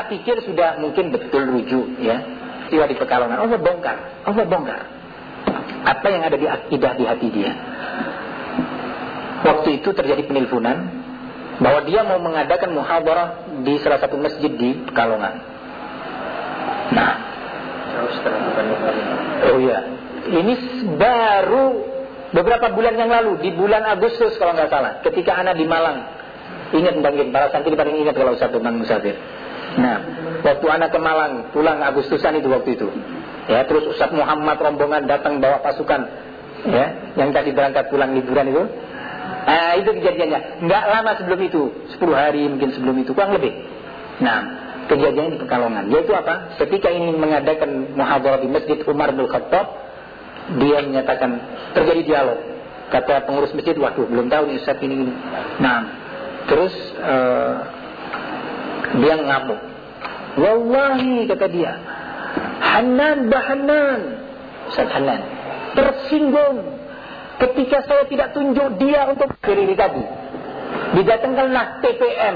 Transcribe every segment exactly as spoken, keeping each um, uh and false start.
Tak pikir sudah mungkin betul rujuk ya. Dia di Pekalongan, Allah bongkar, Allah bongkar apa yang ada di akidah di hati dia. Waktu itu terjadi penelponan bahwa dia mau mengadakan muhadharah di salah satu masjid di Pekalongan. Nah, oh iya, ini baru beberapa bulan yang lalu, di bulan Agustus kalau nggak salah, ketika anak di Malang. Ingat bangkit, para santri paling ingat kalau satu Bang Musafir. Nah, waktu anak ke Malang, pulang Agustusan itu waktu itu. Ya, terus Ustaz Muhammad rombongan datang bawa pasukan, ya, yang tadi berangkat pulang liburan itu. Nah, itu kejadiannya. Nggak lama sebelum itu, sepuluh hari mungkin sebelum itu, kurang lebih. Nah, kejadiannya di Pekalongan. Yaitu apa? Ketika ini mengadakan muhadharah di Masjid Umar bin Khattab, dia menyatakan terjadi dialog. Kata pengurus masjid, waduh, belum tahu nih Ustaz ini. Nah, terus uh, dia ngamuk. Wallahi, kata dia, Hanan Bahanan, Ustaz Hanan tersinggung ketika saya tidak tunjuk dia untuk diri tadi. Didatangkanlah T P M,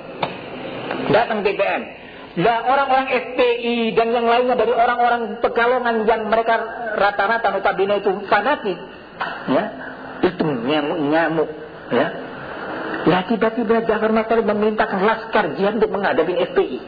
datang T P M. Lah orang-orang F P I dan yang lainnya dari orang-orang Pekalongan yang mereka rata-rata notabene itu fanatik, ya, itu nyamuk-nyamuk, ya. Lah tiba-tiba Ja'far Matalib memerintahkan laskar jihad untuk menghadapi F P I.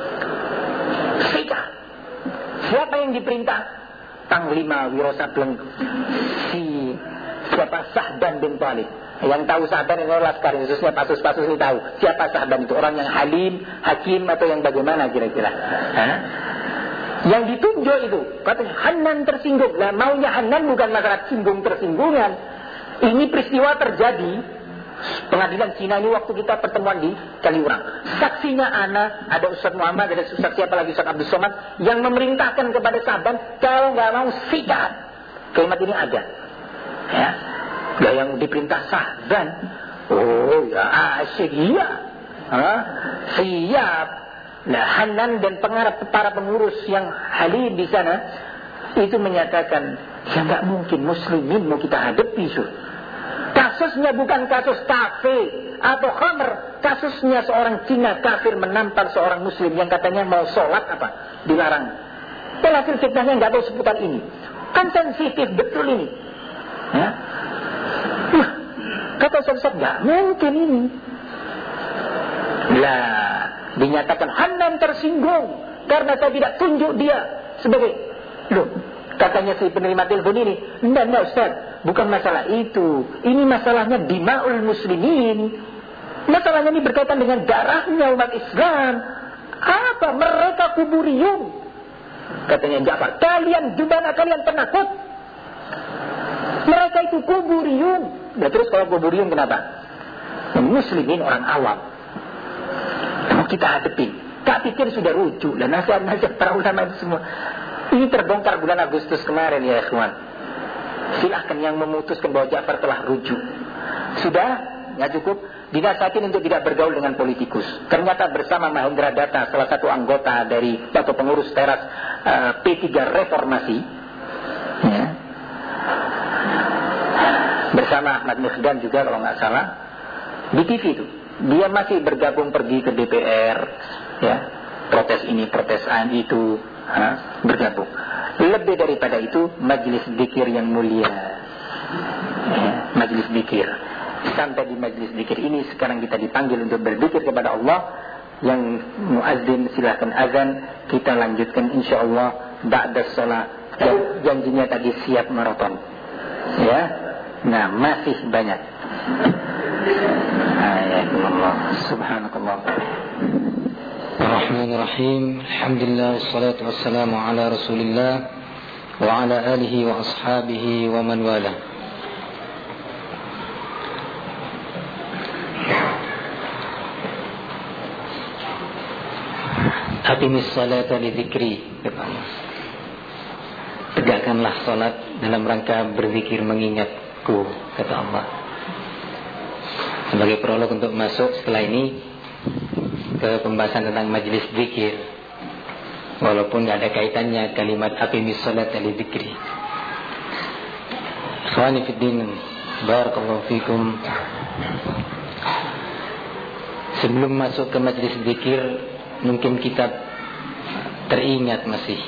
Sika. Siapa yang diperintah? Panglima Wirosableng si siapa Sa'dan bin Thalib. Yang tahu Sa'dan itu laskar, khususnya pasus-pasus ini tahu siapa Sa'dan itu, orang yang halim, hakim atau yang bagaimana kira-kira. Hah? Yang ditunjuk itu katanya Hanan tersinggung. Nah, maunya Hanan bukan masalah singgung-tersinggungan. Ini peristiwa terjadi pengadilan Cina ini waktu kita pertemuan di Kaliurang. Saksinya Ana, ada Ustaz Muhammad, ada Ustaz siapa lagi, Ustaz Abdul Somad, yang memerintahkan kepada Sa'dan kalau nggak mau sikat. Kalimat ini ada. Ya. Nah, yang diperintah Sa'dan, oh ya asyik, iya, ah, siap. Nah, Hanan dan pengarap para pengurus yang halim di sana itu menyatakan, ya nggak mungkin muslimin mau kita hadapi, sur. Kasusnya bukan kasus kafe atau khamr, kasusnya seorang Cina kafir menampar seorang muslim yang katanya mau sholat apa dilarang. Pelaku fitnahnya nggak tahu seputar ini. Kan sensitif betul ini. Ya. Wah, kata Ustaz, nggak mungkin ini. Lah, dinyatakan Hanan tersinggung karena saya tidak tunjuk dia sebagai, loh, katanya si penerima telepon ini, enggak, enggak Ustaz, bukan masalah itu. Ini masalahnya dima'ul muslimin. Masalahnya ini berkaitan dengan darahnya umat Islam. Apa? Mereka kuburiyun. Katanya Ja'far, kalian gimana kalian penakut? Mereka itu kuburiyun. Nah, terus kalau kuburiyun kenapa? Muslimin orang awam. Mau kita hadapin. Tak pikir sudah rujuk. Dan nasihat-nasihat para ulama itu semua. Ini terbongkar bulan Agustus kemarin ya ikhwan. Silahkan yang memutuskan bahwa Ja'far telah rujuk. Sudah, nggak cukup. Dinasihatin untuk tidak bergaul dengan politikus. Ternyata bersama Mahendra Datta, salah satu anggota dari atau pengurus teras uh, P tiga Reformasi, ya, bersama Ahmad Mihdan juga kalau nggak salah di T V itu, dia masih bergabung pergi ke D P R, ya, protes ini, protes itu, ha, bergabung. Lebih daripada itu, majelis dzikir yang mulia, ya, majelis dzikir. Sampai di majelis dzikir ini sekarang kita dipanggil untuk berzikir kepada Allah. Yang muazzin silahkan azan, kita lanjutkan insyaallah ba'da shalah. Janjinya tadi siap maraton, ya. Nah, masih banyak. Ayakumullah, subhanakallah. Bismillahirrahmanirrahim. Alhamdulillah wassalatu wassalamu ala Rasulillah wa ala alihi wa ashabihi wa man wala. Aqimis salata li dzikri, kata Allah. Tegakkanlah salat dalam rangka berzikir mengingatku, kata Allah. Sebagai prolog untuk masuk setelah ini ke pembahasan tentang majlis zikir, walaupun tidak ada kaitannya kalimat aqimis salata li dzikri. Ikhwani fid din, barakallahu fikum. Sebelum masuk ke majlis zikir, mungkin kita teringat masih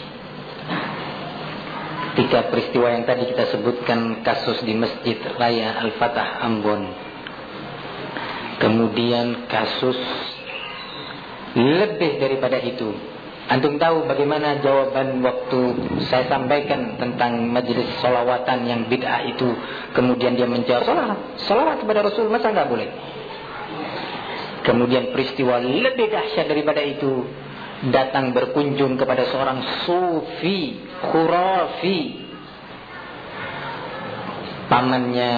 ketika peristiwa yang tadi kita sebutkan, kasus di Masjid Raya Al-Fatah Ambon. Kemudian kasus lebih daripada itu. Antum tahu bagaimana jawaban waktu saya sampaikan tentang majelis solawatan yang bid'ah itu. Kemudian dia menjawab, solawat, solawat kepada Rasul, masa nggak boleh? Kemudian peristiwa lebih dahsyat daripada itu, datang berkunjung kepada seorang sufi khurafi, pamannya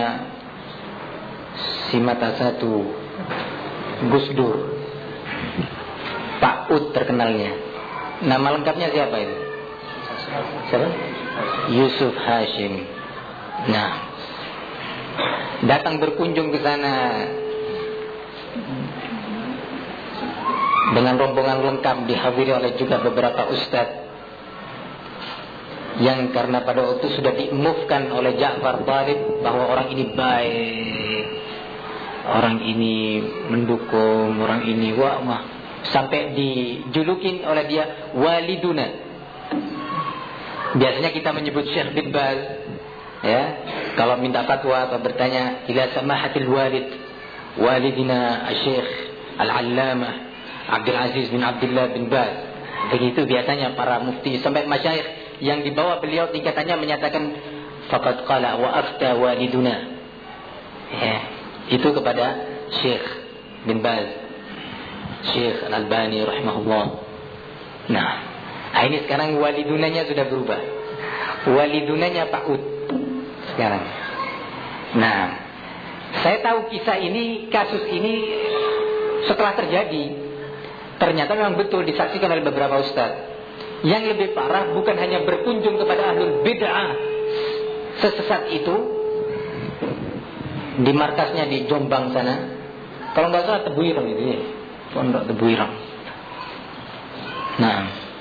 si mata satu Gus Dur, Pak Ud terkenalnya. Nama lengkapnya siapa itu? Siapa? Yusuf Hashim. Nah, datang berkunjung ke sana dengan rombongan lengkap, dihadiri oleh juga beberapa ustadz yang karena pada waktu itu sudah diumumkan oleh Ja'far Thalib bahwa orang ini baik, orang ini mendukung, orang ini wah, wah. Sampai dijulukin oleh dia waliduna. Biasanya kita menyebut Syekh bin Baz, ya, kalau minta fatwa atau bertanya, ila samahatil walid walidina Syekh Al-Allamah Abdul Aziz bin Abdullah bin Baz. Begitu biasanya para mufti sampai masyayikh yang dibawa beliau tingkatannya menyatakan faqad qala wa afta waliduna. Ya, itu kepada Syekh bin Baz, Syekh Al-Albani rahimahullah. Nah, ini sekarang walidunanya sudah berubah. Walidunanya Pak Ud sekarang. Nah, saya tahu kisah ini, kasus ini setelah terjadi, ternyata memang betul disaksikan oleh beberapa ustaz. Yang lebih parah bukan hanya berkunjung kepada ahlul bid'ah sesesat itu di markasnya di Jombang sana. Kalau nggak salah Tebuireng itu ya, Pondok Tebuireng. Nah,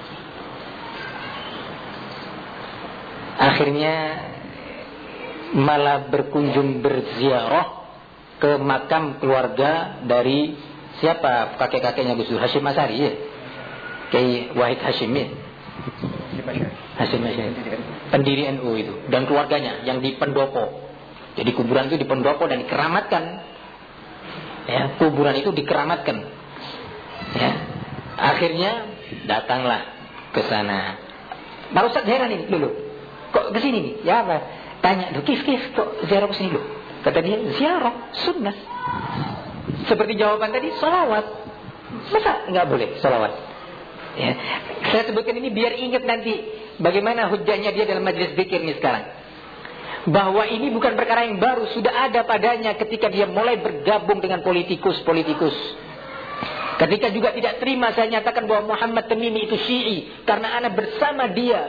akhirnya malah berkunjung berziarah ke makam keluarga dari siapa, kakek-kakeknya Gus Dur, Hashim Asy'ari ya, Kiai Wahid Hashim ya, Hashim Asy'ari, pendiri N U itu, dan keluarganya yang di pendopo. Jadi kuburan itu di pendopo dan dikeramatkan. Ya, kuburan itu dikeramatkan. Ya. Akhirnya datanglah ke sana. Pak Ustaz heran ini dulu. Kok ke sini nih? Ya apa? Tanya, "Duh, kif kif kok ziarah ke sini, loh?" Kata dia, "Ziarah sunnah." Seperti jawaban tadi, salawat. Masa enggak boleh salawat? Ya. Saya sebutkan ini biar ingat nanti bagaimana hujahnya dia dalam majelis zikir ini sekarang. Bahwa ini bukan perkara yang baru, sudah ada padanya ketika dia mulai bergabung dengan politikus-politikus. Ketika juga tidak terima saya nyatakan bahwa Muhammad Tamimi itu Syi'i, karena anak bersama dia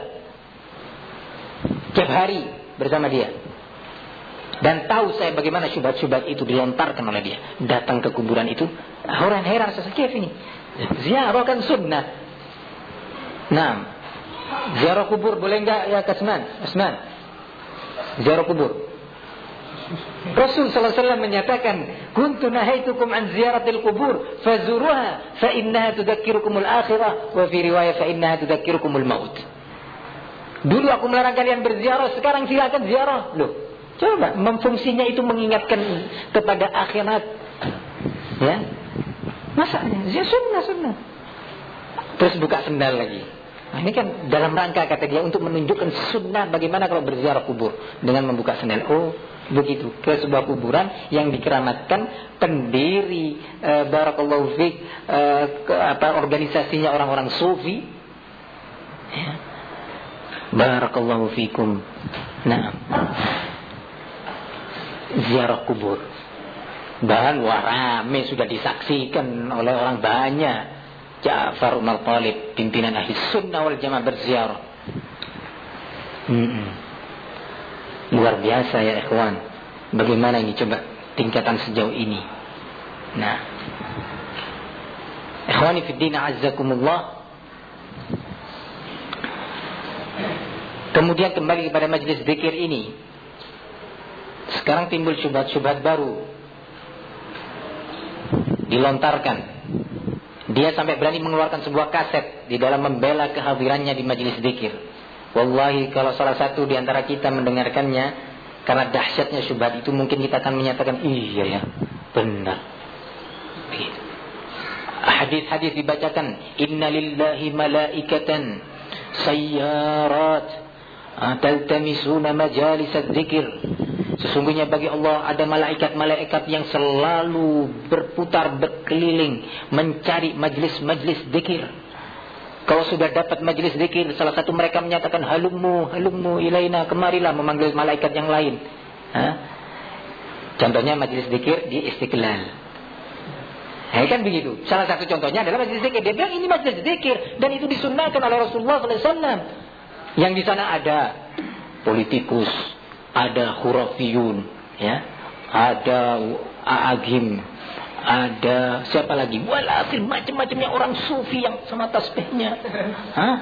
tiap hari bersama dia. Dan tahu saya bagaimana syubhat-syubhat itu dilontarkan oleh dia. Datang ke kuburan itu, orang heran sesekif ini. Ziarah kan sunnah. Nah, ziarah kubur boleh enggak ya Kasman? Asman. Ziarah kubur. Rasul sallallahu alaihi wasallam menyatakan, "Kuntu nahaitukum an ziyaratil kubur, fazuruha fa innaha tudzakirukumul akhirah, wa fi riwayah fa innaha tudzakirukumul maut." Dulu aku melarang kalian berziarah, sekarang silakan ziarah. Loh, coba memfungsinya itu mengingatkan kepada akhirat. Ya. Masanya ziarah sunnah sunnah. Terus buka sendal lagi. Nah, ini kan dalam rangka kata dia untuk menunjukkan sunnah bagaimana kalau berziarah kubur dengan membuka sendal. Oh, begitu, ke sebuah kuburan yang dikeramatkan pendiri e, barakallahu fiik e, ke, apa organisasinya orang-orang sufi. Ya. Barakallahu fiikum. Nah, ziarah kubur. Dan wah rame sudah disaksikan oleh orang banyak. Ja'far Umar Thalib, pimpinan ahli sunnah wal jamaah berziarah. Hmm. Luar biasa ya ikhwan. Bagaimana ini coba tingkatan sejauh ini. Nah, ikhwani fid din azzakumullah. Kemudian kembali kepada majlis zikir ini. Sekarang timbul syubhat-syubhat baru dilontarkan Dia sampai berani mengeluarkan sebuah kaset di dalam membela kehadirannya di majelis zikir. Wallahi kalau salah satu di antara kita mendengarkannya, karena dahsyatnya syubhat itu, mungkin kita akan menyatakan, iya ya, benar. Hadis-hadis dibacakan, inna lillahi malaikatan sayyarat taltamisuna majalis dzikir. Sesungguhnya bagi Allah ada malaikat-malaikat yang selalu berputar berkeliling mencari majlis-majlis zikir. Kalau sudah dapat majlis zikir, salah satu mereka menyatakan, halummu halummu ilaina, kemarilah, memanggil malaikat yang lain. Ha? Contohnya majlis zikir di Istiqlal. Ya kan begitu. Salah satu contohnya adalah majlis zikir. Dia bilang ini majlis zikir dan itu disunnahkan oleh Rasulullah sallallahu alaihi wasallam. Yang di sana ada politikus, ada khurafiyun, ya, ada aagim, ada siapa lagi? Walhasil macam-macamnya orang sufi yang sama tasbihnya. Hah?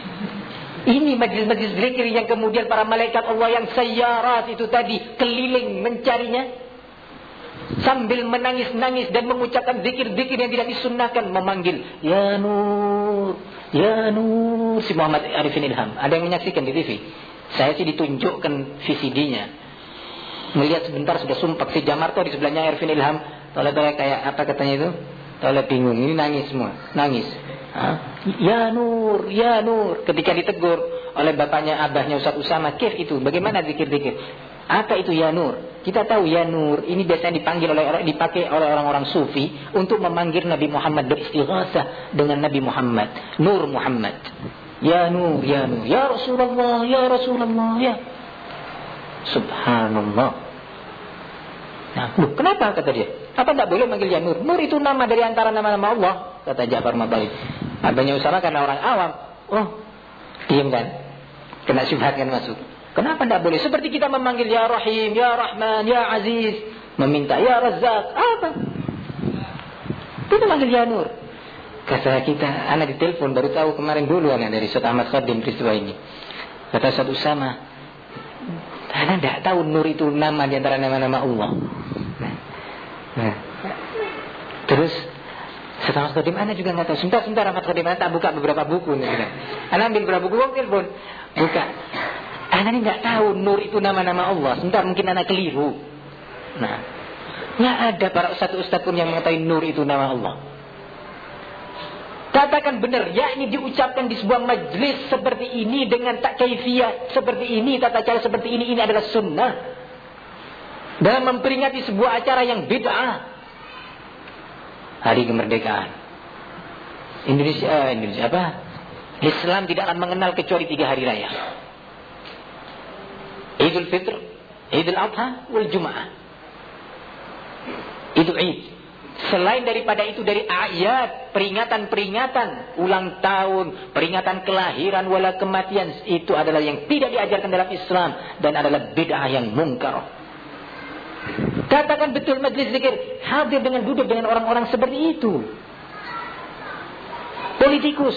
Ini majlis-majlis zikir yang kemudian para malaikat Allah yang sayyarat itu tadi keliling mencarinya. Sambil menangis-nangis dan mengucapkan zikir-zikir yang tidak disunnahkan, memanggil ya Nur, ya Nur. Si Muhammad Arifin Ilham, ada yang menyaksikan di T V. Saya sih ditunjukkan V C D-nya. Melihat sebentar sudah sumpah. Si Jamarto di sebelahnya Arifin Ilham, toleh-toleh kayak apa katanya itu? Toleh bingung, ini nangis semua, nangis. Hah? Ya Nur, ya Nur. Ketika ditegur oleh bapaknya, abahnya Ustaz Usama, "Kif itu? Bagaimana zikir-zikir?" Apa itu ya Nur? Kita tahu ya Nur ini biasanya dipanggil oleh orang, dipakai oleh orang-orang sufi untuk memanggil Nabi Muhammad, beristighasah dengan Nabi Muhammad, Nur Muhammad. Ya Nur, ya Nur, ya Rasulullah, ya Rasulullah, ya. Subhanallah. Nah, loh, kenapa kata dia? Apa tidak boleh manggil ya Nur? Nur itu nama dari antara nama-nama Allah, kata Ja'far Matalib. Abahnya Usama karena orang awam. Oh, diam kan? Kena syubhat kan masuk. Kenapa tidak boleh? Seperti kita memanggil ya Rahim, ya Rahman, ya Aziz, meminta ya Razzaq, apa? Kita manggil ya Nur. Kata kita, anak ditelepon baru tahu kemarin dulu anak dari Ustaz Ahmad Khadim peristiwa ini. Kata Ustaz Usama, anak tidak tahu Nur itu nama di antara nama-nama Allah. Nah, nah. Terus Ustaz Ahmad Khadim, anak juga nggak tahu. Sebentar-sebentar Ahmad Khadim, anak tak buka beberapa buku. Anak ambil beberapa buku, telepon, buka. Anak ini nggak tahu Nur itu nama-nama Allah. Sebentar mungkin anak keliru. Nah, nggak ada para ustaz-ustaz pun yang mengetahui Nur itu nama Allah. Katakan benar, ya ini diucapkan di sebuah majlis seperti ini dengan tak kaifiyah seperti ini, tata cara seperti ini, ini adalah sunnah. Dalam memperingati sebuah acara yang bid'ah. Hari kemerdekaan Indonesia, eh, Indonesia apa? Islam tidak akan mengenal kecuali tiga hari raya. Idul Fitr, Idul Adha, wal Jum'ah. Itu Id. Selain daripada itu dari ayat, peringatan-peringatan ulang tahun, peringatan kelahiran wala kematian, itu adalah yang tidak diajarkan dalam Islam dan adalah bid'ah yang mungkar. Katakan betul majlis zikir hadir dengan duduk dengan orang-orang seperti itu. Politikus.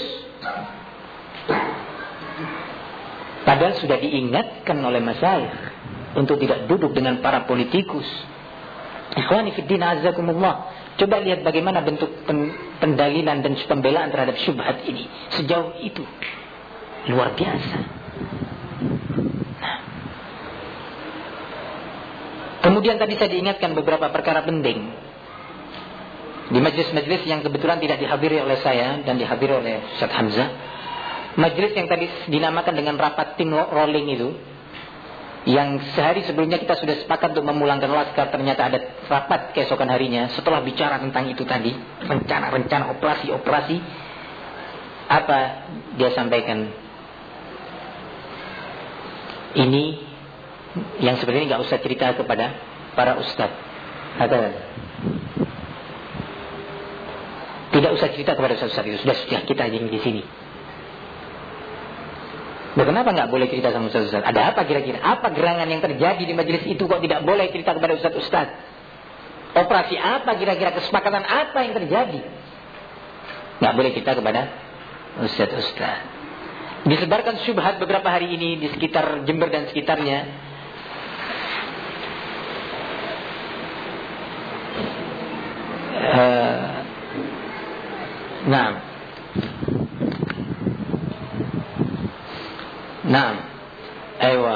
Padahal sudah diingatkan oleh masyayikh untuk tidak duduk dengan para politikus. Ikhwani fiddin azzakumullah. Coba lihat bagaimana bentuk pendalilan dan pembelaan terhadap syubhat ini. Sejauh itu. Luar biasa. Nah. Kemudian tadi saya diingatkan beberapa perkara penting. Di majlis-majlis yang kebetulan tidak dihadiri oleh saya dan dihadiri oleh Ustaz Hamzah. Majlis yang tadi dinamakan dengan rapat tim rolling itu, yang sehari sebelumnya kita sudah sepakat untuk memulangkan laskar, ternyata ada rapat keesokan harinya. Setelah bicara tentang itu tadi, rencana-rencana operasi-operasi, apa dia sampaikan? Ini yang sebenarnya nggak usah cerita kepada para ustadz. Kata, tidak usah cerita kepada ustadz itu, sudah sudah kita aja di sini. Nah, kenapa nggak boleh cerita sama ustaz-ustaz? Ada apa kira-kira? Apa gerangan yang terjadi di majelis itu kok tidak boleh cerita kepada ustaz-ustaz? Operasi apa kira-kira? Kesepakatan apa yang terjadi? Nggak boleh cerita kepada ustaz-ustaz. Disebarkan syubhat beberapa hari ini di sekitar Jember dan sekitarnya. Uh, Nah, nah, Ewa.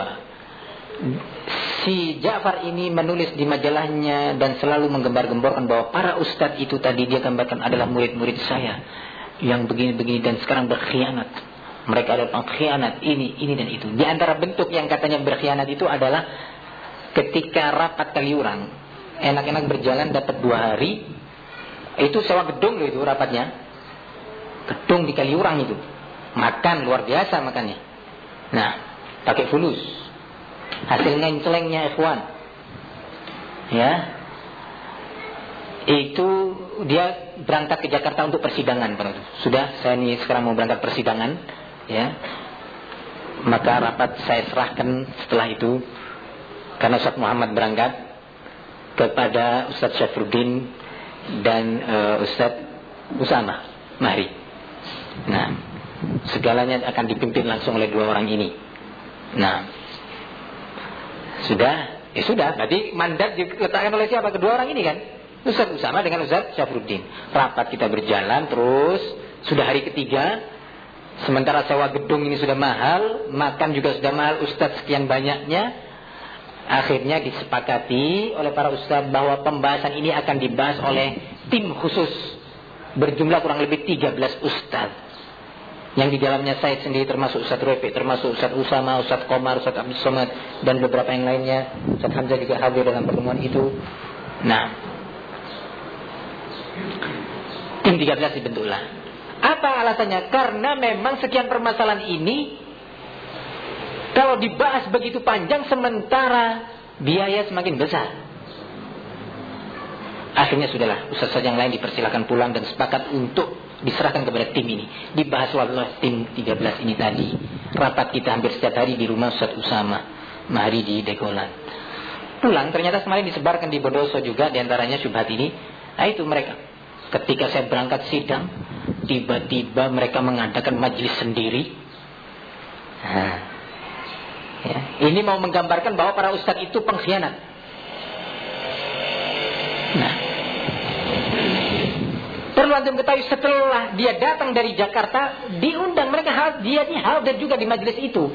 Si Ja'far ini menulis di majalahnya dan selalu menggembar-gemborkan bahwa para ustadz itu tadi dia gambarkan adalah murid-murid saya yang begini-begini dan sekarang berkhianat. Mereka adalah pengkhianat ini, ini dan itu. Di antara bentuk yang katanya berkhianat itu adalah ketika rapat Kaliurang, enak-enak berjalan dapat dua hari, itu sewa gedung loh itu rapatnya. Gedung di Kaliurang itu. Makan luar biasa makannya. Nah, pakai fulus. Hasil ngencelengnya ikhwan. Ya. Itu dia berangkat ke Jakarta untuk persidangan. Sudah, saya ini sekarang mau berangkat persidangan. Ya. Maka rapat saya serahkan setelah itu. Karena Ustaz Muhammad berangkat kepada Ustaz Syafruddin dan uh, Ustaz Usama Mahri. Nah, segalanya akan dipimpin langsung oleh dua orang ini. Nah, sudah, ya sudah. Berarti mandat diletakkan oleh siapa? Kedua orang ini kan, Ustaz Usama dengan Ustaz Syafruddin. Rapat kita berjalan terus. Sudah hari ketiga. Sementara sewa gedung ini sudah mahal, makan juga sudah mahal. Ustaz sekian banyaknya. Akhirnya disepakati oleh para ustaz bahwa pembahasan ini akan dibahas oleh tim khusus berjumlah kurang lebih tiga belas ustaz. Yang di dalamnya saya sendiri termasuk Ustaz Rafiq, termasuk Ustaz Usama, Ustaz Komar, Ustaz Abdul Somad dan beberapa yang lainnya. Ustaz Hamzah juga hadir dalam pertemuan itu. Nah, tim tiga belas dibentuklah. Apa alasannya? Karena memang sekian permasalahan ini kalau dibahas begitu panjang sementara biaya semakin besar. Akhirnya sudahlah, ustaz yang lain dipersilakan pulang dan sepakat untuk diserahkan kepada tim ini. Dibahas oleh tim tiga belas ini tadi. Rapat kita hampir setiap hari di rumah Ustaz Usama Mahri di Degolan. Pulang ternyata kemarin disebarkan di Bondoso juga diantaranya syubhat ini. Nah itu mereka. Ketika saya berangkat sidang, tiba-tiba mereka mengadakan majelis sendiri. Nah, ya. Ini mau menggambarkan bahwa para ustaz itu pengkhianat. Nah, perlu antum ketahui setelah dia datang dari Jakarta, diundang mereka, dia hadir juga di majelis itu.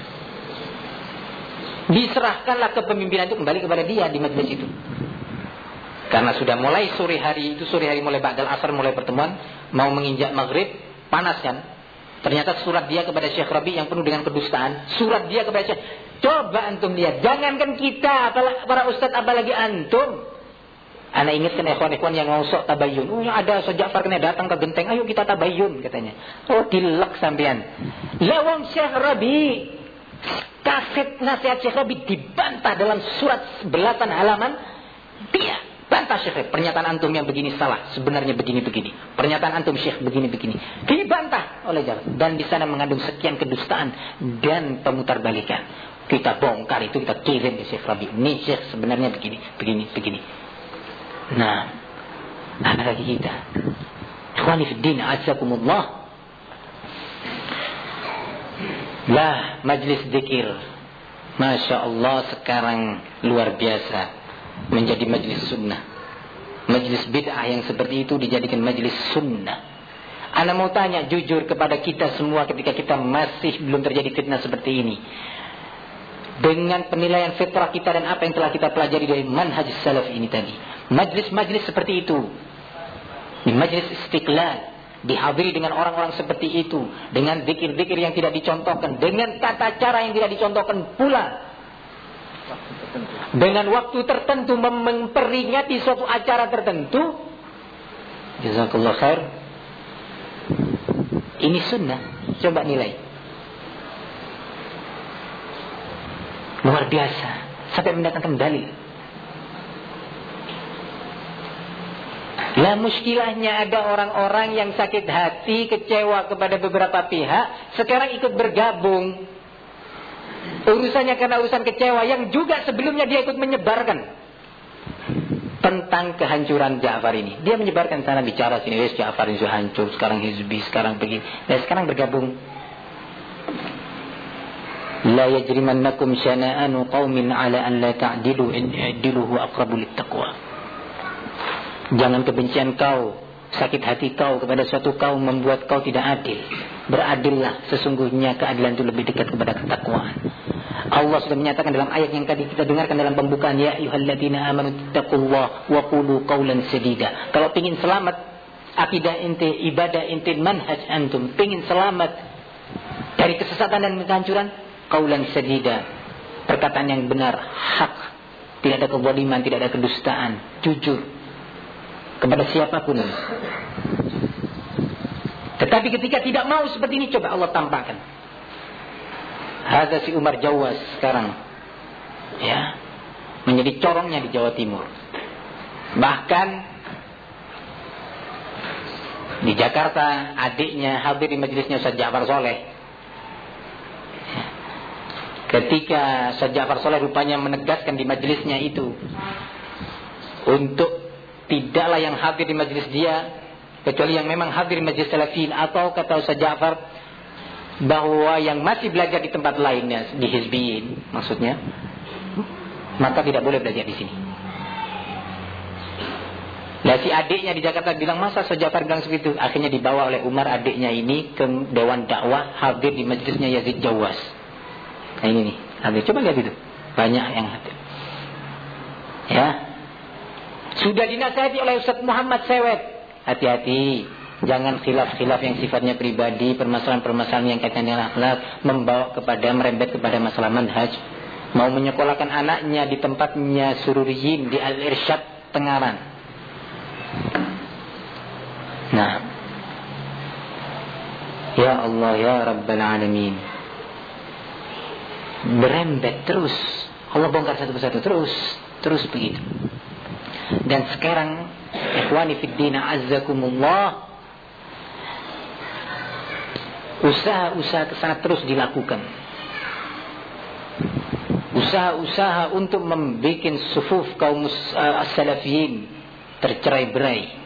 Diserahkanlah kepemimpinan itu kembali kepada dia di majelis itu. Karena sudah mulai sore hari itu, sore hari mulai ba'dal asar mulai pertemuan, mau menginjak maghrib, panas kan? Ternyata surat dia kepada Syekh Rabi yang penuh dengan kedustaan. Surat dia kepada Syekh, coba antum lihat, jangankan kita, para ustaz apalagi antum. Ana ingatkan ikhwan-ikhwan yang mau sok tabayyun. Oh, ada Ja'far kena datang ke genteng, ayo kita tabayyun katanya. Oh, dilek sampean. Lawang Syekh Rabi, kaset nasihat Syekh Rabi dibantah dalam surat belasan halaman. Dia bantah Syekh, pernyataan antum yang begini salah, sebenarnya begini-begini. Pernyataan antum Syekh begini-begini. Dibantah oleh Ja'far dan di sana mengandung sekian kedustaan dan pemutarbalikan. Kita bongkar itu, kita kirim ke Syekh Rabi. Ini Syekh sebenarnya begini, begini, begini. Nah, apa lagi kita? Ikhwani fi din, azakumullah. Lah, majlis zikir, Masya Allah sekarang luar biasa, menjadi majlis sunnah. Majlis bid'ah yang seperti itu dijadikan majlis sunnah. Ana mau tanya jujur kepada kita semua ketika kita masih belum terjadi fitnah seperti ini, dengan penilaian fitrah kita dan apa yang telah kita pelajari dari manhaj salaf ini tadi, majlis-majlis seperti itu, di majlis Istiqlal, dihadiri dengan orang-orang seperti itu, dengan zikir-zikir yang tidak dicontohkan, dengan tata cara yang tidak dicontohkan pula, dengan waktu tertentu memperingati suatu acara tertentu. Jazakallah khair. Ini sunnah. Coba nilai. Luar biasa, sampai mendatangkan dalil. Lah muskilahnya ada orang-orang yang sakit hati, kecewa kepada beberapa pihak, sekarang ikut bergabung. Urusannya karena urusan kecewa yang juga sebelumnya dia ikut menyebarkan tentang kehancuran Ja'far ini. Dia menyebarkan sana bicara sini, wes Ja'far ini sudah hancur, sekarang hizbi, sekarang begini. Dan sekarang bergabung. La yajrimannakum syana'anu qaumin ala an la ta'dilu in i'diluhu aqrabu littaqwa. Jangan kebencian kau sakit hati kau kepada suatu kaum membuat kau tidak adil, beradillah, sesungguhnya keadilan itu lebih dekat kepada ketakwaan. Allah sudah menyatakan dalam ayat yang tadi kita dengarkan dalam pembukaan, ya ayyuhalladzina amanu taqullaha wa qulu qawlan sadida. Kalau ingin selamat akidah inti, ibadah inti, manhaj antum, ingin selamat dari kesesatan dan kehancuran, qawlan sadida, perkataan yang benar, hak, tidak ada kezaliman, tidak ada kedustaan, jujur kepada siapapun. Tetapi ketika tidak mau seperti ini, coba Allah tampakkan. Ada si Umar Jawas sekarang, ya, menjadi corongnya di Jawa Timur. Bahkan di Jakarta, adiknya hadir di majelisnya Ustaz Ja'far Soleh. Ketika Ustaz Ja'far Soleh rupanya menegaskan di majelisnya itu untuk tidaklah yang hadir di majelis dia kecuali yang memang hadir di majelis salafin, atau kata Ustaz Ja'far bahwa yang masih belajar di tempat lainnya, di hizbiyin maksudnya, maka tidak boleh belajar di sini. Nah, si adiknya di Jakarta bilang, masa Ustaz Ja'far bilang segitu? Akhirnya dibawa oleh Umar adiknya ini ke Dewan Dakwah, hadir di majelisnya Yazid Jawas. Nah ini nih, hadir. Coba lihat itu, banyak yang hadir. Ya, sudah dinasihati oleh Ustaz Muhammad Sewet, hati-hati, jangan khilaf-khilaf yang sifatnya pribadi, permasalahan-permasalahan yang kaitannya dengan akhlak membawa kepada merembet kepada masalah manhaj. Mau menyekolahkan anaknya di tempatnya Sururiyin di Al-Irsyad Tengaran. Nah, ya Allah ya Rabbal Alamin, berembet terus, Allah bongkar satu persatu terus, terus begitu. Dan sekarang ikhwani fiddin azzakumullah, usaha-usaha kesana terus dilakukan. Usaha-usaha untuk membuat sufuf kaum uh, as-salafiyin tercerai-berai.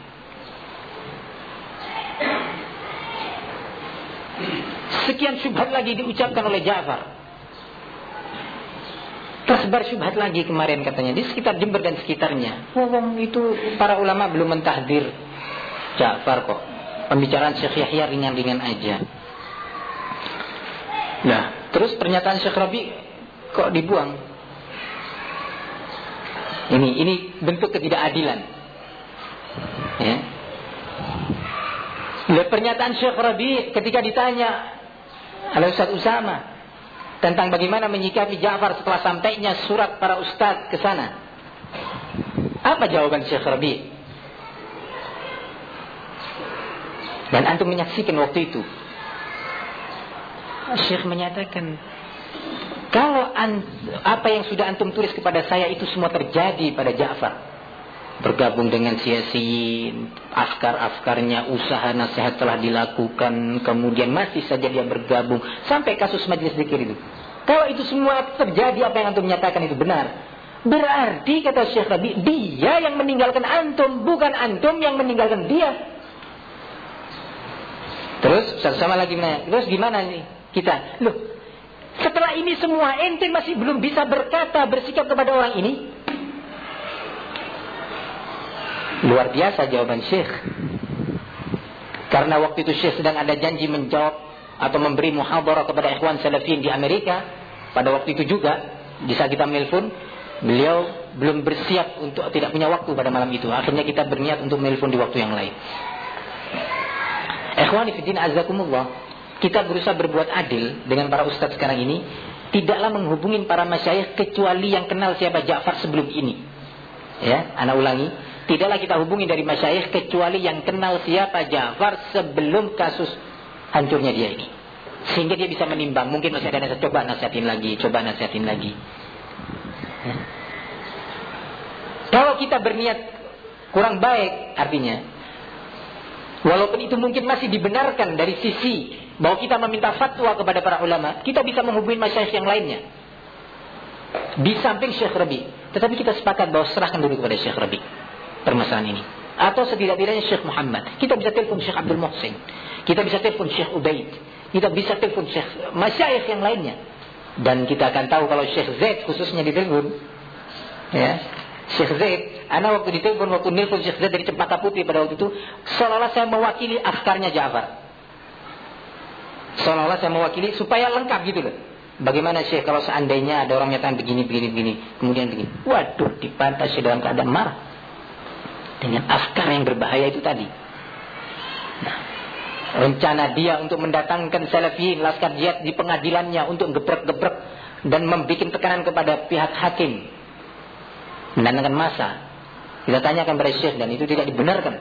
Sekian syubhat lagi diucapkan oleh Ja'far. Tersebar syubhat lagi kemarin katanya di sekitar Jember dan sekitarnya. Wong itu para ulama belum mentahdir Ja'far kok. Pembicaraan Syekh Yahya ringan-ringan aja. Nah, terus pernyataan Syekh Rabi kok dibuang? Ini ini bentuk ketidakadilan. Ya. Lihat pernyataan Syekh Rabi ketika ditanya oleh Ustaz Usama tentang bagaimana menyikapi Ja'far setelah sampainya surat para ustaz ke sana. Apa jawaban Syekh Rabi? Dan antum menyaksikan waktu itu. Syekh menyatakan, kalau an, apa yang sudah antum tulis kepada saya itu semua terjadi pada Ja'far. Bergabung dengan siasiin, afkar-afkarnya, usaha nasihat telah dilakukan, kemudian masih saja dia bergabung sampai kasus majelis zikir itu. Kalau itu semua terjadi, apa yang antum nyatakan itu benar, berarti kata Syekh Rabi, dia yang meninggalkan antum, bukan antum yang meninggalkan dia. Terus sama lagi menanya, terus gimana nih kita? Loh, setelah ini semua ente masih belum bisa berkata, bersikap kepada orang ini? Luar biasa jawaban Syekh. Karena waktu itu Syekh sedang ada janji menjawab atau memberi muhadharah kepada ikhwan salafin di Amerika. Pada waktu itu juga, di saat kita menelpon, beliau belum bersiap untuk, tidak punya waktu pada malam itu. Akhirnya kita berniat untuk menelpon di waktu yang lain. Ikhwani fiddin azzakumullah, kita berusaha berbuat adil dengan para ustaz sekarang ini. Tidaklah menghubungin para masyayikh kecuali yang kenal siapa Ja'far sebelum ini. Ya, ana ulangi, tidaklah kita hubungi dari masyayikh kecuali yang kenal siapa Ja'far sebelum kasus hancurnya dia ini. Sehingga dia bisa menimbang, mungkin masih ada nasihat, coba nasihatin lagi, coba nasihatin lagi. Ya. Kalau kita berniat kurang baik, artinya walaupun itu mungkin masih dibenarkan dari sisi bahwa kita meminta fatwa kepada para ulama, kita bisa menghubungi masyayikh yang lainnya di samping Syekh Rabi. Tetapi kita sepakat bahwa serahkan dulu kepada Syekh Rabi permasalahan ini. Atau setidak-tidaknya Syekh Muhammad. Kita bisa telepon Syekh Abdul Muhsin, kita bisa telepon Syekh Ubaid, kita bisa telepon Syekh masyayikh yang lainnya. Dan kita akan tahu kalau Syekh Zaid khususnya ditelepon, ya, Syekh Zaid Ana waktu ditelepon, waktu nelpon Syekh Zaid dari Cempaka Putih pada waktu itu, seolah-olah saya mewakili afkarnya Ja'far. Seolah-olah saya mewakili supaya lengkap gitu loh. Bagaimana Syekh kalau seandainya ada orang nyatakan begini, begini, begini, kemudian begini. Waduh, dibantah Syekh dalam keadaan marah. Dengan afkar yang berbahaya itu tadi. Nah, rencana dia untuk mendatangkan salafiyin, laskar jihad di pengadilannya untuk gebrek-gebrek dan membuat tekanan kepada pihak hakim, mendatangkan massa. Kita tanyakan pada Syekh dan itu tidak dibenarkan.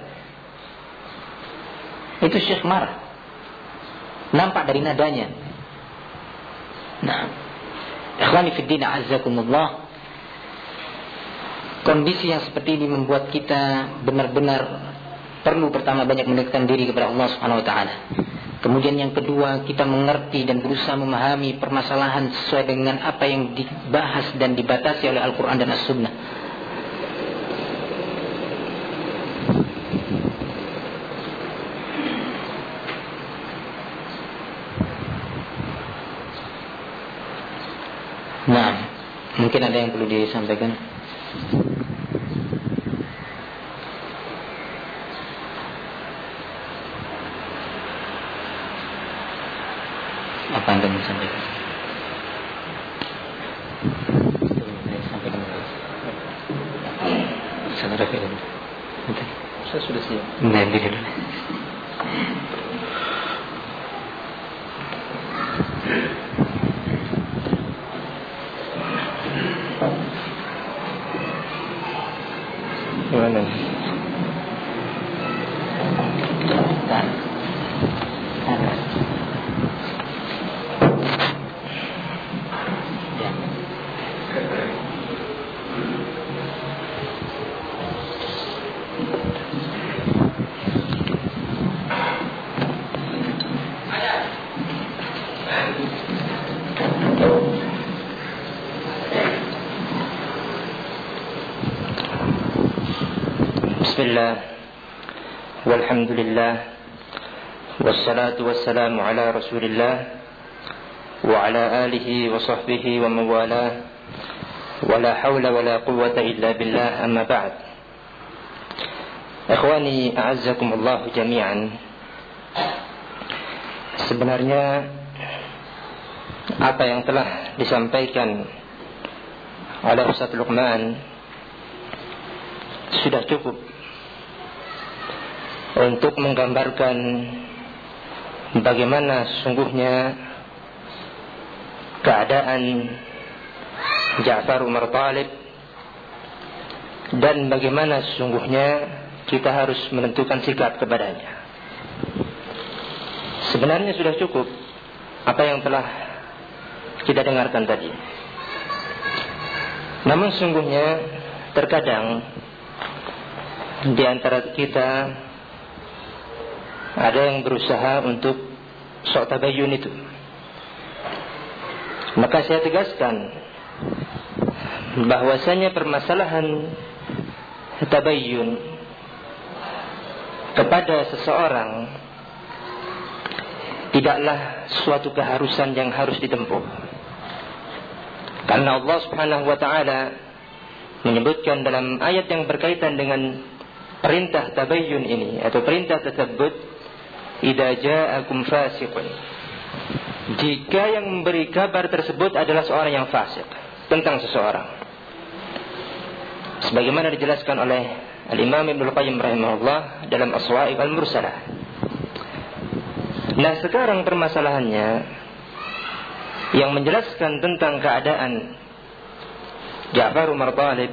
Itu Syekh marah. Nampak dari nadanya. Nah, ikhwani fid din azzakumullah, kondisi yang seperti ini membuat kita benar-benar perlu pertama banyak mendekatkan diri kepada Allah Subhanahu wa taala. Kemudian yang kedua, kita mengerti dan berusaha memahami permasalahan sesuai dengan apa yang dibahas dan dibatasi oleh Al-Qur'an dan As-Sunnah. Nah, mungkin ada yang perlu disampaikan. Apa Anda mau sampaikan? Sampaikan dulu. Saudara Firman. Saya sudah siap. Nanti dulu. Gimana? Dan ada. Ya. Bismillah, walhamdulillah, wassalatu wassalamu ala rasulillah, wa ala alihi wa sahbihi wa mawalah, wa la hawla wa la quwwata illa billah, amma ba'd. Ikhwani a'azzakumullah jami'an. Sebenarnya apa yang telah disampaikan oleh Ustaz Luqman sudah cukup untuk menggambarkan bagaimana sesungguhnya keadaan Ja'far Umar Talib dan bagaimana sesungguhnya kita harus menentukan sikap kepadanya. Sebenarnya sudah cukup apa yang telah kita dengarkan tadi. Namun sesungguhnya terkadang di antara kita ada yang berusaha untuk sok tabayyun itu. Maka saya tegaskan bahwasanya permasalahan tabayyun kepada seseorang tidaklah suatu keharusan yang harus ditempuh. Karena Allah Subhanahu wa taala menyebutkan dalam ayat yang berkaitan dengan perintah tabayyun ini atau perintah tasabbut, idza ja'akum fasiqun, jika yang memberi kabar tersebut adalah seorang yang fasik tentang seseorang, sebagaimana dijelaskan oleh Al-Imam Ibnu Qayyim rahimahullah dalam As-Sawa'iq Al-Mursalah. Nah, sekarang permasalahannya yang menjelaskan tentang keadaan Ja'far Umar Talib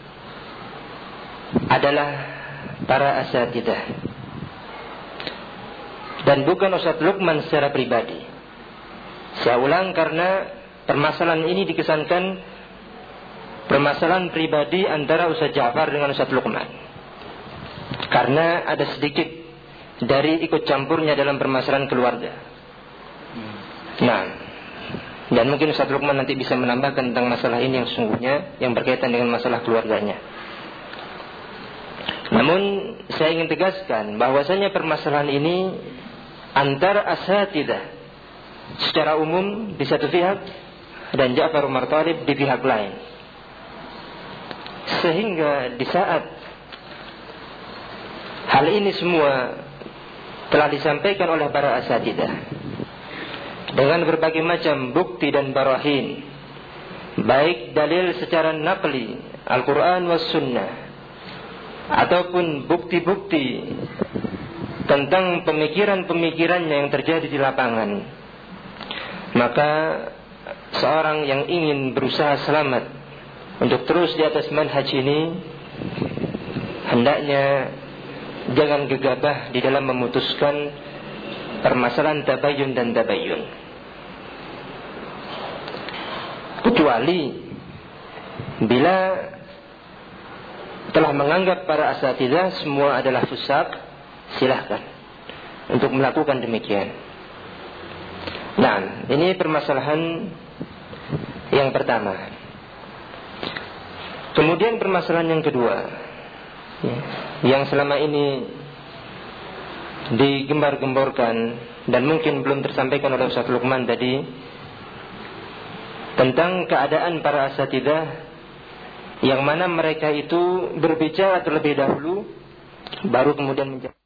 adalah para asatidzah dan bukan Ustaz Luqman secara pribadi. Saya ulang karena permasalahan ini dikesankan permasalahan pribadi antara Ustaz Ja'far dengan Ustaz Luqman, karena ada sedikit dari ikut campurnya dalam permasalahan keluarga. Nah, dan mungkin Ustaz Luqman nanti bisa menambahkan tentang masalah ini yang sesungguhnya yang berkaitan dengan masalah keluarganya. Namun saya ingin tegaskan bahwasanya permasalahan ini antara asatidzah secara umum di satu pihak dan Ja'far Umar Talib di pihak lain. Sehingga di saat hal ini semua telah disampaikan oleh para asatidzah dengan berbagai macam bukti dan barahin, baik dalil secara naqli Al-Quran was Sunnah ataupun bukti-bukti tentang pemikiran-pemikirannya yang terjadi di lapangan, maka seorang yang ingin berusaha selamat untuk terus di atas manhaj ini, hendaknya jangan gegabah di dalam memutuskan permasalahan tabayyun dan tabayyun, kecuali bila telah menganggap para asatidzah semua adalah fusaq, silahkan untuk melakukan demikian. Nah, ini permasalahan yang pertama. Kemudian permasalahan yang kedua, ya, yang selama ini digembar-gemborkan dan mungkin belum tersampaikan oleh Ustaz Luqman tadi, tentang keadaan para asatidzah yang mana mereka itu berbicara terlebih dahulu baru kemudian menjawab.